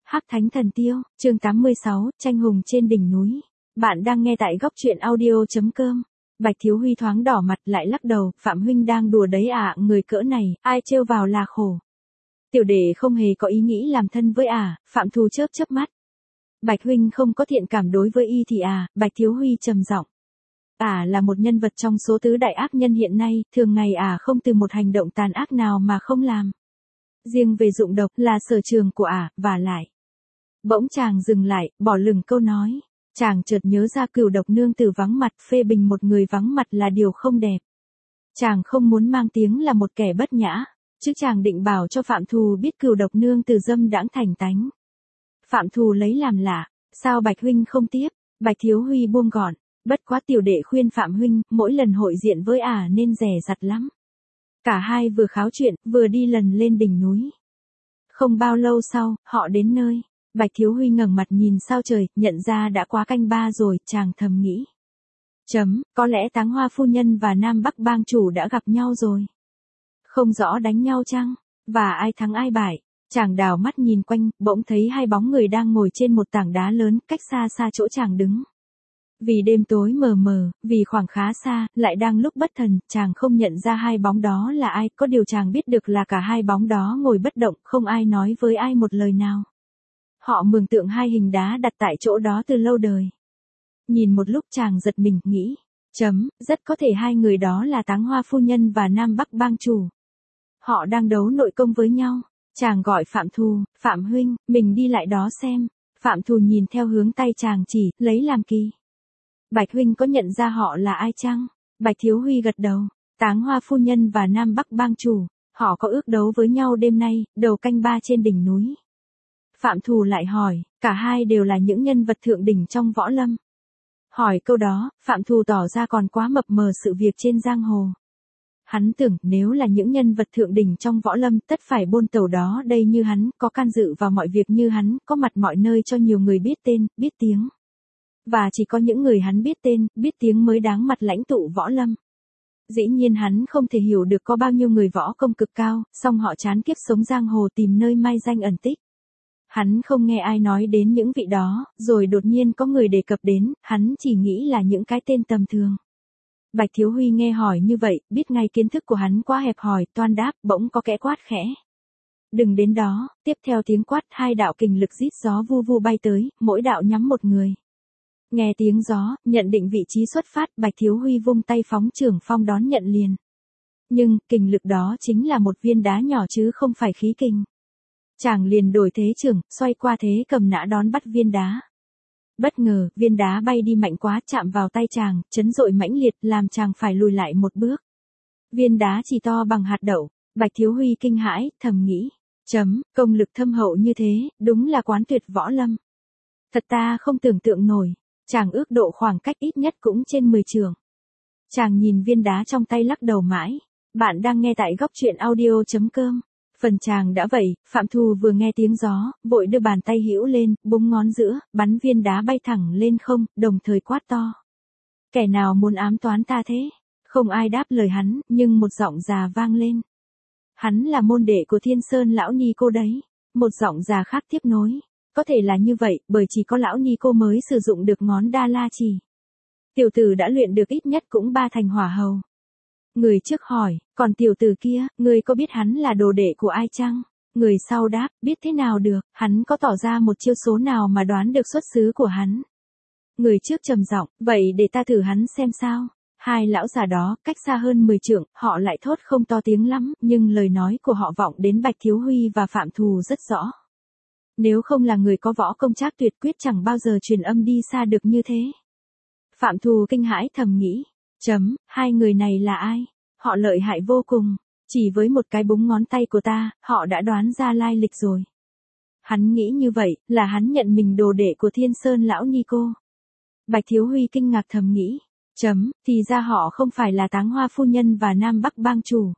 Hắc Thánh Thần Tiêu, chương 86, tranh hùng trên đỉnh núi. Bạn đang nghe tại góc truyện audio.com. Bạch Thiếu Huy thoáng đỏ mặt lại lắc đầu, Phạm huynh đang đùa đấy à, người cỡ này, ai trêu vào là khổ. Tiểu đệ không hề có ý nghĩ làm thân với Phạm Thù chớp chớp mắt. Bạch huynh không có thiện cảm đối với y thì Bạch Thiếu Huy trầm giọng. Là một nhân vật trong số tứ đại ác nhân hiện nay, thường ngày không từ một hành động tàn ác nào mà không làm. Riêng về dụng độc là sở trường của và lại. Bỗng chàng dừng lại, bỏ lửng câu nói. Chàng chợt nhớ ra Cửu Độc nương tử vắng mặt, phê bình một người vắng mặt là điều không đẹp. Chàng không muốn mang tiếng là một kẻ bất nhã, chứ chàng định bảo cho Phạm Thù biết Cửu Độc nương tử dâm đãng thành tánh. Phạm Thù lấy làm lạ, sao Bạch huynh không tiếp? Bạch Thiếu Huy buông gọn, bất quá tiểu đệ khuyên Phạm huynh, mỗi lần hội diện với nên dè dặt lắm. Cả hai vừa kháo chuyện, vừa đi lần lên đỉnh núi. Không bao lâu sau, họ đến nơi. Bạch Thiếu Huy ngẩng mặt nhìn sao trời, nhận ra đã quá canh ba rồi, chàng thầm nghĩ. Có lẽ Táng Hoa phu nhân và Nam Bắc bang chủ đã gặp nhau rồi. Không rõ đánh nhau chăng? Và ai thắng ai bại? Chàng đảo mắt nhìn quanh, bỗng thấy hai bóng người đang ngồi trên một tảng đá lớn, cách xa xa chỗ chàng đứng. Vì đêm tối mờ mờ, vì khoảng khá xa, lại đang lúc bất thần, chàng không nhận ra hai bóng đó là ai, có điều chàng biết được là cả hai bóng đó ngồi bất động, không ai nói với ai một lời nào. Họ mường tượng hai hình đá đặt tại chỗ đó từ lâu đời. Nhìn một lúc chàng giật mình, nghĩ, rất có thể hai người đó là Táng Hoa phu nhân và Nam Bắc bang chủ. Họ đang đấu nội công với nhau. Chàng gọi Phạm Thù, Phạm huynh, mình đi lại đó xem. Phạm Thù nhìn theo hướng tay chàng chỉ, lấy làm kỳ. Bạch huynh có nhận ra họ là ai chăng? Bạch Thiếu Huy gật đầu. Táng Hoa phu nhân và Nam Bắc bang chủ, họ có ước đấu với nhau đêm nay, đầu canh ba trên đỉnh núi. Phạm Thù lại hỏi, cả hai đều là những nhân vật thượng đỉnh trong võ lâm. Hỏi câu đó, Phạm Thù tỏ ra còn quá mập mờ sự việc trên giang hồ. Hắn tưởng nếu là những nhân vật thượng đỉnh trong võ lâm tất phải bôn tẩu đó đây như hắn, có can dự vào mọi việc như hắn, có mặt mọi nơi cho nhiều người biết tên, biết tiếng. Và chỉ có những người hắn biết tên, biết tiếng mới đáng mặt lãnh tụ võ lâm. Dĩ nhiên hắn không thể hiểu được có bao nhiêu người võ công cực cao, song họ chán kiếp sống giang hồ tìm nơi mai danh ẩn tích. Hắn không nghe ai nói đến những vị đó, rồi đột nhiên có người đề cập đến, hắn chỉ nghĩ là những cái tên tầm thường. Bạch Thiếu Huy nghe hỏi như vậy, biết ngay kiến thức của hắn quá hẹp hòi, toan đáp, bỗng có kẻ quát khẽ. Đừng đến đó, tiếp theo tiếng quát, hai đạo kình lực rít gió vu vu bay tới, mỗi đạo nhắm một người. Nghe tiếng gió, nhận định vị trí xuất phát, Bạch Thiếu Huy vung tay phóng trưởng phong đón nhận liền. Nhưng, kình lực đó chính là một viên đá nhỏ chứ không phải khí kình. Chàng liền đổi thế trưởng, xoay qua thế cầm nã đón bắt viên đá. Bất ngờ, viên đá bay đi mạnh quá, chạm vào tay chàng, chấn dội mãnh liệt, làm chàng phải lùi lại một bước. Viên đá chỉ to bằng hạt đậu. Bạch Thiếu Huy kinh hãi, thầm nghĩ. Công lực thâm hậu như thế, đúng là quán tuyệt võ lâm. Thật ta không tưởng tượng nổi. Chàng ước độ khoảng cách ít nhất cũng trên 10 trượng. Chàng nhìn viên đá trong tay lắc đầu mãi. Bạn đang nghe tại góc truyện audio.com. Phần chàng đã vậy, Phạm Thù vừa nghe tiếng gió, vội đưa bàn tay hữu lên, búng ngón giữa, bắn viên đá bay thẳng lên không, đồng thời quát to. Kẻ nào muốn ám toán ta thế? Không ai đáp lời hắn, nhưng một giọng già vang lên. Hắn là môn đệ của Thiên Sơn lão ni cô đấy. Một giọng già khác tiếp nối. Có thể là như vậy, bởi chỉ có lão ni cô mới sử dụng được ngón đa la chỉ. Tiểu tử đã luyện được ít nhất cũng 3 thành hỏa hầu. Người trước hỏi, còn tiểu tử kia, ngươi có biết hắn là đồ đệ của ai chăng? Người sau đáp, biết thế nào được, hắn có tỏ ra một chiêu số nào mà đoán được xuất xứ của hắn. Người trước trầm giọng, vậy để ta thử hắn xem sao. Hai lão già đó, cách xa hơn 10 trượng, họ lại thốt không to tiếng lắm, nhưng lời nói của họ vọng đến Bạch Thiếu Huy và Phạm Thù rất rõ. Nếu không là người có võ công trác tuyệt quyết chẳng bao giờ truyền âm đi xa được như thế. Phạm Thù kinh hãi thầm nghĩ. Hai người này là ai? Họ lợi hại vô cùng. Chỉ với một cái búng ngón tay của ta, họ đã đoán ra lai lịch rồi. Hắn nghĩ như vậy, là hắn nhận mình đồ đệ của Thiên Sơn lão ni cô. Bạch Thiếu Huy kinh ngạc thầm nghĩ. Thì ra họ không phải là Táng Hoa phu nhân và Nam Bắc bang chủ.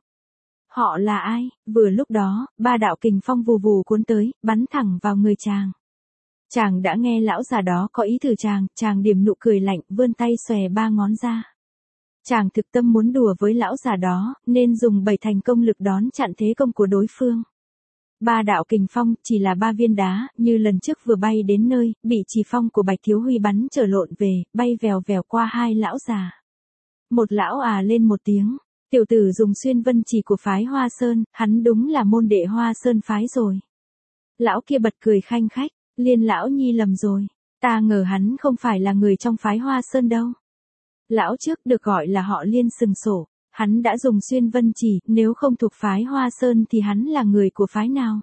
Họ là ai? Vừa lúc đó, 3 đạo kình phong vù vù cuốn tới, bắn thẳng vào người chàng. Chàng đã nghe lão già đó có ý thử chàng điểm nụ cười lạnh, vươn tay xòe 3 ngón ra. Chàng thực tâm muốn đùa với lão già đó, nên dùng 7 thành công lực đón chặn thế công của đối phương. Ba đạo kình phong, chỉ là ba viên đá, như lần trước vừa bay đến nơi, bị chỉ phong của Bạch Thiếu Huy bắn trở lộn về, bay vèo vèo qua hai lão già. Một lão lên một tiếng, tiểu tử dùng xuyên vân chỉ của phái Hoa Sơn, hắn đúng là môn đệ Hoa Sơn phái rồi. Lão kia bật cười khanh khách, Liên lão nhi lầm rồi, ta ngờ hắn không phải là người trong phái Hoa Sơn đâu. Lão trước được gọi là họ Liên sừng sổ, hắn đã dùng xuyên vân chỉ, nếu không thuộc phái Hoa Sơn thì hắn là người của phái nào?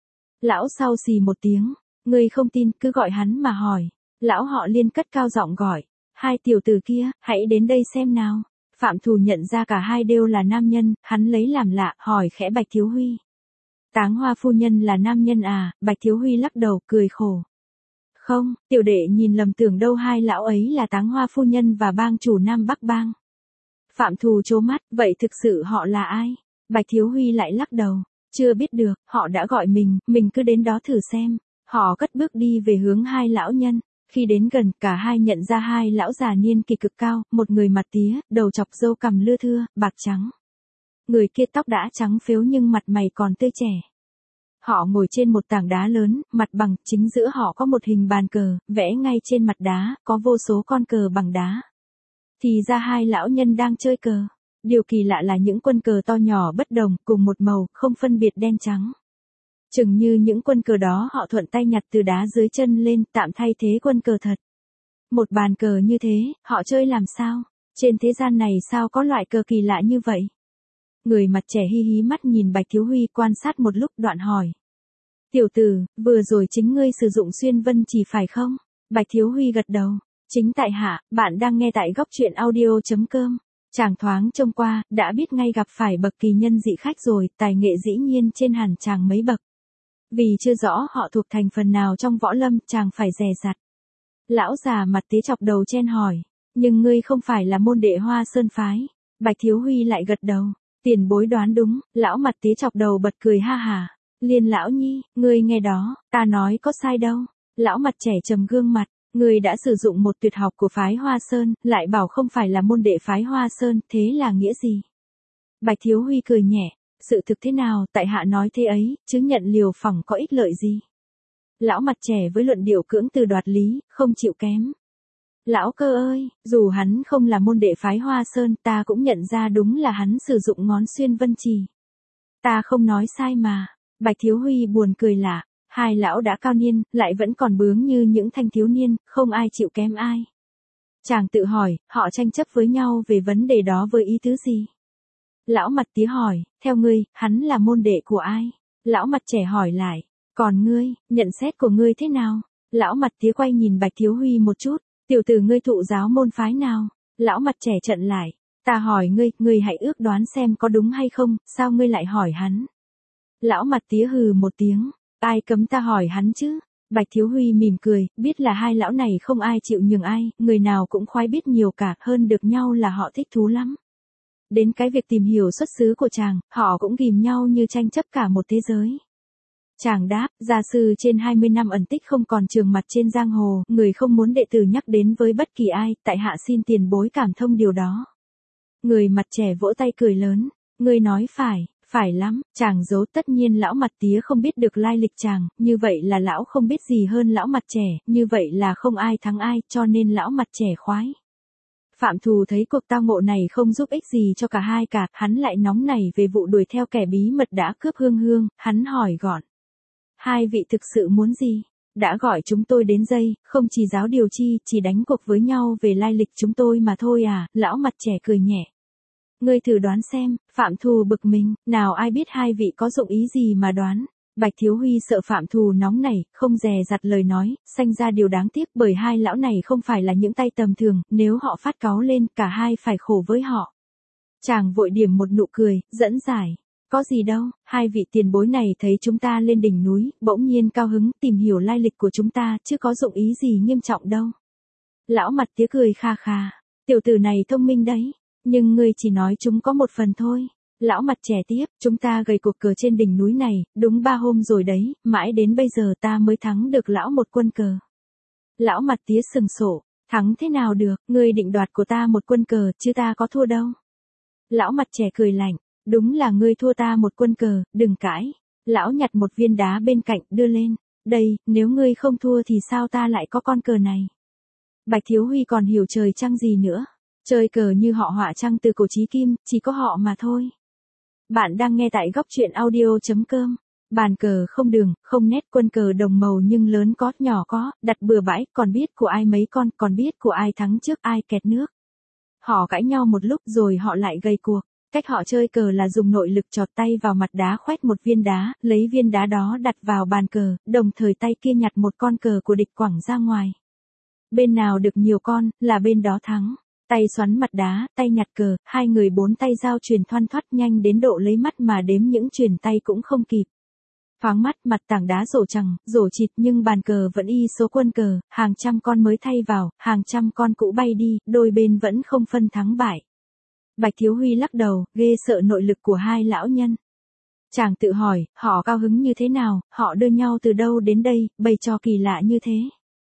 Lão sau xì một tiếng, ngươi không tin cứ gọi hắn mà hỏi. Lão họ Liên cất cao giọng gọi, hai tiểu tử kia, hãy đến đây xem nào. Phạm Thù nhận ra cả hai đều là nam nhân, hắn lấy làm lạ, hỏi khẽ Bạch Thiếu Huy. Táng Hoa phu nhân là nam nhân à? Bạch Thiếu Huy lắc đầu, cười khổ. Không, tiểu đệ nhìn lầm, tưởng đâu hai lão ấy là Táng Hoa phu nhân và bang chủ Nam Bắc bang. Phạm Thù trố mắt, vậy thực sự họ là ai? Bạch Thiếu Huy lại lắc đầu, chưa biết được, họ đã gọi mình cứ đến đó thử xem. Họ cất bước đi về hướng hai lão nhân. Khi đến gần, cả hai nhận ra hai lão già niên kỳ cực cao, một người mặt tía, đầu chọc râu cằm lưa thưa, bạc trắng. Người kia tóc đã trắng phếu nhưng mặt mày còn tươi trẻ. Họ ngồi trên một tảng đá lớn, mặt bằng, chính giữa họ có một hình bàn cờ, vẽ ngay trên mặt đá, có vô số con cờ bằng đá. Thì ra hai lão nhân đang chơi cờ. Điều kỳ lạ là những quân cờ to nhỏ bất đồng, cùng một màu, không phân biệt đen trắng. Chừng như những quân cờ đó họ thuận tay nhặt từ đá dưới chân lên, tạm thay thế quân cờ thật. Một bàn cờ như thế, họ chơi làm sao? Trên thế gian này sao có loại cờ kỳ lạ như vậy? Người mặt trẻ hí hí mắt nhìn Bạch Thiếu Huy quan sát một lúc, đoạn hỏi. Tiểu tử, vừa rồi chính ngươi sử dụng xuyên vân chỉ phải không? Bạch Thiếu Huy gật đầu. Chính tại hạ, bạn đang nghe tại góc truyện audio.com. Chàng thoáng trông qua, đã biết ngay gặp phải bậc kỳ nhân dị khách rồi, tài nghệ dĩ nhiên trên hẳn chàng mấy bậc. Vì chưa rõ họ thuộc thành phần nào trong võ lâm, chàng phải dè dặt. Lão già mặt tía chọc đầu chen hỏi, nhưng ngươi không phải là môn đệ Hoa Sơn phái. Bạch Thiếu Huy lại gật đầu, tiền bối đoán đúng. Lão mặt tía chọc đầu bật cười ha hà. Liên lão nhi, ngươi nghe đó, ta nói có sai đâu. Lão mặt trẻ trầm gương mặt, ngươi đã sử dụng một tuyệt học của phái Hoa Sơn, lại bảo không phải là môn đệ phái Hoa Sơn, thế là nghĩa gì? Bạch Thiếu Huy cười nhẹ, sự thực thế nào, tại hạ nói thế ấy, chứ nhận liều phỏng có ích lợi gì? Lão mặt trẻ với luận điệu cưỡng từ đoạt lý, không chịu kém. Lão cơ ơi, dù hắn không là môn đệ phái Hoa Sơn, ta cũng nhận ra đúng là hắn sử dụng ngón xuyên vân trì. Ta không nói sai mà. Bạch Thiếu Huy buồn cười lạ, hai lão đã cao niên, lại vẫn còn bướng như những thanh thiếu niên, không ai chịu kém ai. Chàng tự hỏi, họ tranh chấp với nhau về vấn đề đó với ý tứ gì? Lão mặt tía hỏi, theo ngươi, hắn là môn đệ của ai? Lão mặt trẻ hỏi lại, còn ngươi, nhận xét của ngươi thế nào? Lão mặt tía quay nhìn Bạch Thiếu Huy một chút, tiểu tử ngươi thụ giáo môn phái nào? Lão mặt trẻ trận lại, ta hỏi ngươi hãy ước đoán xem có đúng hay không, sao ngươi lại hỏi hắn? Lão mặt tía hừ một tiếng, ai cấm ta hỏi hắn chứ? Bạch Thiếu Huy mỉm cười, biết là hai lão này không ai chịu nhường ai, người nào cũng khoái biết nhiều cả, hơn được nhau là họ thích thú lắm. Đến cái việc tìm hiểu xuất xứ của chàng, họ cũng ghìm nhau như tranh chấp cả một thế giới. Chàng đáp, gia sư trên 20 năm ẩn tích không còn trường mặt trên giang hồ, người không muốn đệ tử nhắc đến với bất kỳ ai, tại hạ xin tiền bối cảm thông điều đó. Người mặt trẻ vỗ tay cười lớn, ngươi nói phải lắm, chàng giấu. Tất nhiên lão mặt tía không biết được lai lịch chàng, như vậy là lão không biết gì hơn lão mặt trẻ, như vậy là không ai thắng ai, cho nên lão mặt trẻ khoái. Phạm Thù thấy cuộc tao ngộ này không giúp ích gì cho cả hai cả, hắn lại nóng nảy về vụ đuổi theo kẻ bí mật đã cướp hương, hắn hỏi gọn. Hai vị thực sự muốn gì? Đã gọi chúng tôi đến đây, không chỉ giáo điều chi, chỉ đánh cuộc với nhau về lai lịch chúng tôi mà thôi à? Lão mặt trẻ cười nhẹ. Ngươi thử đoán xem. Phạm Thù bực mình, nào ai biết hai vị có dụng ý gì mà đoán. Bạch Thiếu Huy sợ Phạm Thù nóng nảy, không dè dặt lời nói, sanh ra điều đáng tiếc bởi hai lão này không phải là những tay tầm thường, nếu họ phát cáu lên, cả hai phải khổ với họ. Chàng vội điểm một nụ cười, dẫn giải. Có gì đâu, hai vị tiền bối này thấy chúng ta lên đỉnh núi, bỗng nhiên cao hứng tìm hiểu lai lịch của chúng ta, chứ có dụng ý gì nghiêm trọng đâu. Lão mặt tía cười kha kha, tiểu tử này thông minh đấy, nhưng ngươi chỉ nói chúng có một phần thôi. Lão mặt trẻ tiếp, chúng ta gầy cuộc cờ trên đỉnh núi này, đúng 3 hôm rồi đấy, mãi đến bây giờ ta mới thắng được lão một quân cờ. Lão mặt tía sừng sổ, thắng thế nào được, ngươi định đoạt của ta một quân cờ, chứ ta có thua đâu. Lão mặt trẻ cười lạnh, đúng là ngươi thua ta một quân cờ, đừng cãi. Lão nhặt một viên đá bên cạnh đưa lên. Đây, nếu ngươi không thua thì sao ta lại có con cờ này? Bạch Thiếu Huy còn hiểu trời trăng gì nữa. Chơi cờ như họ họa trăng từ cổ chí kim, chỉ có họ mà thôi. Bạn đang nghe tại góc truyện audio.com. Bàn cờ không đường, không nét, quân cờ đồng màu nhưng lớn có, nhỏ có, đặt bừa bãi, còn biết của ai mấy con, còn biết của ai thắng trước ai kẹt nước. Họ cãi nhau một lúc rồi họ lại gây cuộc. Cách họ chơi cờ là dùng nội lực chọt tay vào mặt đá khoét một viên đá, lấy viên đá đó đặt vào bàn cờ, đồng thời tay kia nhặt một con cờ của địch quẳng ra ngoài. Bên nào được nhiều con, là bên đó thắng. Tay xoắn mặt đá, tay nhặt cờ, hai người bốn tay giao truyền thoăn thoắt nhanh đến độ lấy mắt mà đếm những truyền tay cũng không kịp. Thoáng mắt mặt tảng đá rổ chằng, rổ chịt nhưng bàn cờ vẫn y số quân cờ, hàng trăm con mới thay vào, hàng trăm con cũ bay đi, đôi bên vẫn không phân thắng bại. Bạch Thiếu Huy lắc đầu, ghê sợ nội lực của hai lão nhân. Chàng tự hỏi, họ cao hứng như thế nào, họ đưa nhau từ đâu đến đây, bày trò kỳ lạ như thế.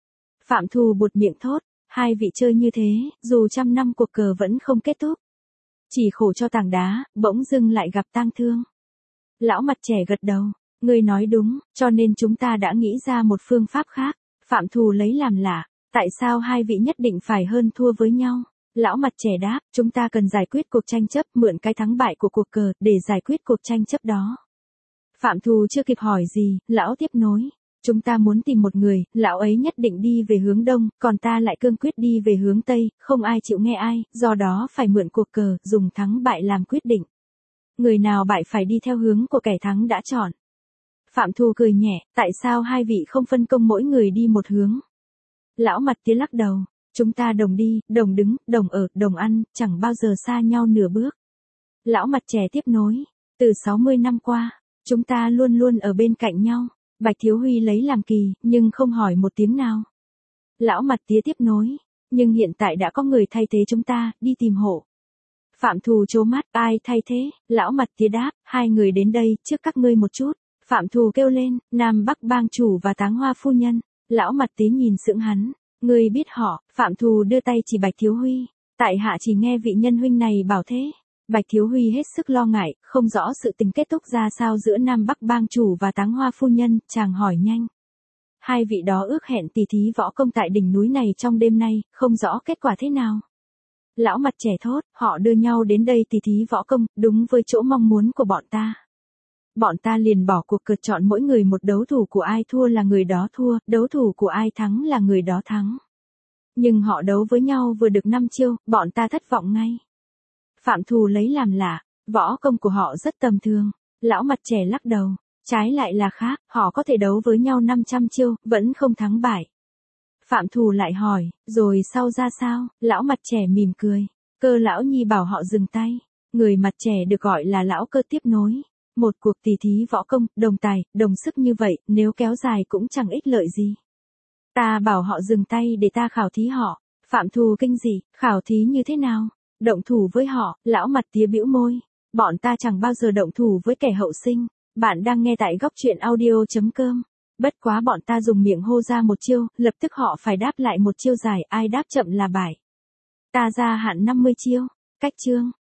Phạm Thù buột miệng thốt, hai vị chơi như thế, dù trăm năm cuộc cờ vẫn không kết thúc. Chỉ khổ cho tảng đá, bỗng dưng lại gặp tang thương. Lão mặt trẻ gật đầu, ngươi nói đúng, cho nên chúng ta đã nghĩ ra một phương pháp khác. Phạm Thù lấy làm lạ, tại sao hai vị nhất định phải hơn thua với nhau? Lão mặt trẻ đáp, chúng ta cần giải quyết cuộc tranh chấp, mượn cái thắng bại của cuộc cờ, để giải quyết cuộc tranh chấp đó. Phạm Thù chưa kịp hỏi gì, lão tiếp nối. Chúng ta muốn tìm một người, lão ấy nhất định đi về hướng đông, còn ta lại cương quyết đi về hướng tây, không ai chịu nghe ai, do đó phải mượn cuộc cờ, dùng thắng bại làm quyết định. Người nào bại phải đi theo hướng của kẻ thắng đã chọn. Phạm Thù cười nhẹ, tại sao hai vị không phân công mỗi người đi một hướng? Lão mặt tía lắc đầu, chúng ta đồng đi, đồng đứng, đồng ở, đồng ăn, chẳng bao giờ xa nhau nửa bước. Lão mặt trẻ tiếp nối, từ 60 năm qua, chúng ta luôn luôn ở bên cạnh nhau. Bạch Thiếu Huy lấy làm kỳ, nhưng không hỏi một tiếng nào. Lão mặt tía tiếp nối, nhưng hiện tại đã có người thay thế chúng ta, đi tìm hộ. Phạm Thù trố mắt, ai thay thế? Lão mặt tía đáp, hai người đến đây, trước các ngươi một chút. Phạm Thù kêu lên, Nam Bắc bang chủ và Táng Hoa phu nhân. Lão mặt tía nhìn sững hắn, ngươi biết họ? Phạm Thù đưa tay chỉ Bạch Thiếu Huy, tại hạ chỉ nghe vị nhân huynh này bảo thế. Bạch Thiếu Huy hết sức lo ngại, không rõ sự tình kết thúc ra sao giữa Nam Bắc bang chủ và Táng Hoa phu nhân, chàng hỏi nhanh. Hai vị đó ước hẹn tỉ thí võ công tại đỉnh núi này trong đêm nay, không rõ kết quả thế nào. Lão mặt trẻ thốt, họ đưa nhau đến đây tỉ thí võ công, đúng với chỗ mong muốn của bọn ta. Bọn ta liền bỏ cuộc cược chọn mỗi người một đấu thủ của ai thua là người đó thua, đấu thủ của ai thắng là người đó thắng. Nhưng họ đấu với nhau vừa được 5 chiêu, bọn ta thất vọng ngay. Phạm Thù lấy làm lạ, võ công của họ rất tầm thường. Lão mặt trẻ lắc đầu, trái lại là khác, họ có thể đấu với nhau 500 chiêu, vẫn không thắng bại. Phạm Thù lại hỏi, rồi sau ra sao? Lão mặt trẻ mỉm cười, Cơ lão nhi bảo họ dừng tay. Người mặt trẻ được gọi là lão Cơ tiếp nối. Một cuộc tỉ thí võ công, đồng tài, đồng sức như vậy, nếu kéo dài cũng chẳng ích lợi gì. Ta bảo họ dừng tay để ta khảo thí họ. Phạm Thù kinh dị, khảo thí như thế nào? Động thủ với họ, lão mặt tía bĩu môi. Bọn ta chẳng bao giờ động thủ với kẻ hậu sinh. Bạn đang nghe tại góc truyện audio.com. Bất quá bọn ta dùng miệng hô ra một chiêu, lập tức họ phải đáp lại một chiêu dài, ai đáp chậm là bại. Ta ra hạn 50 chiêu. Cách chương.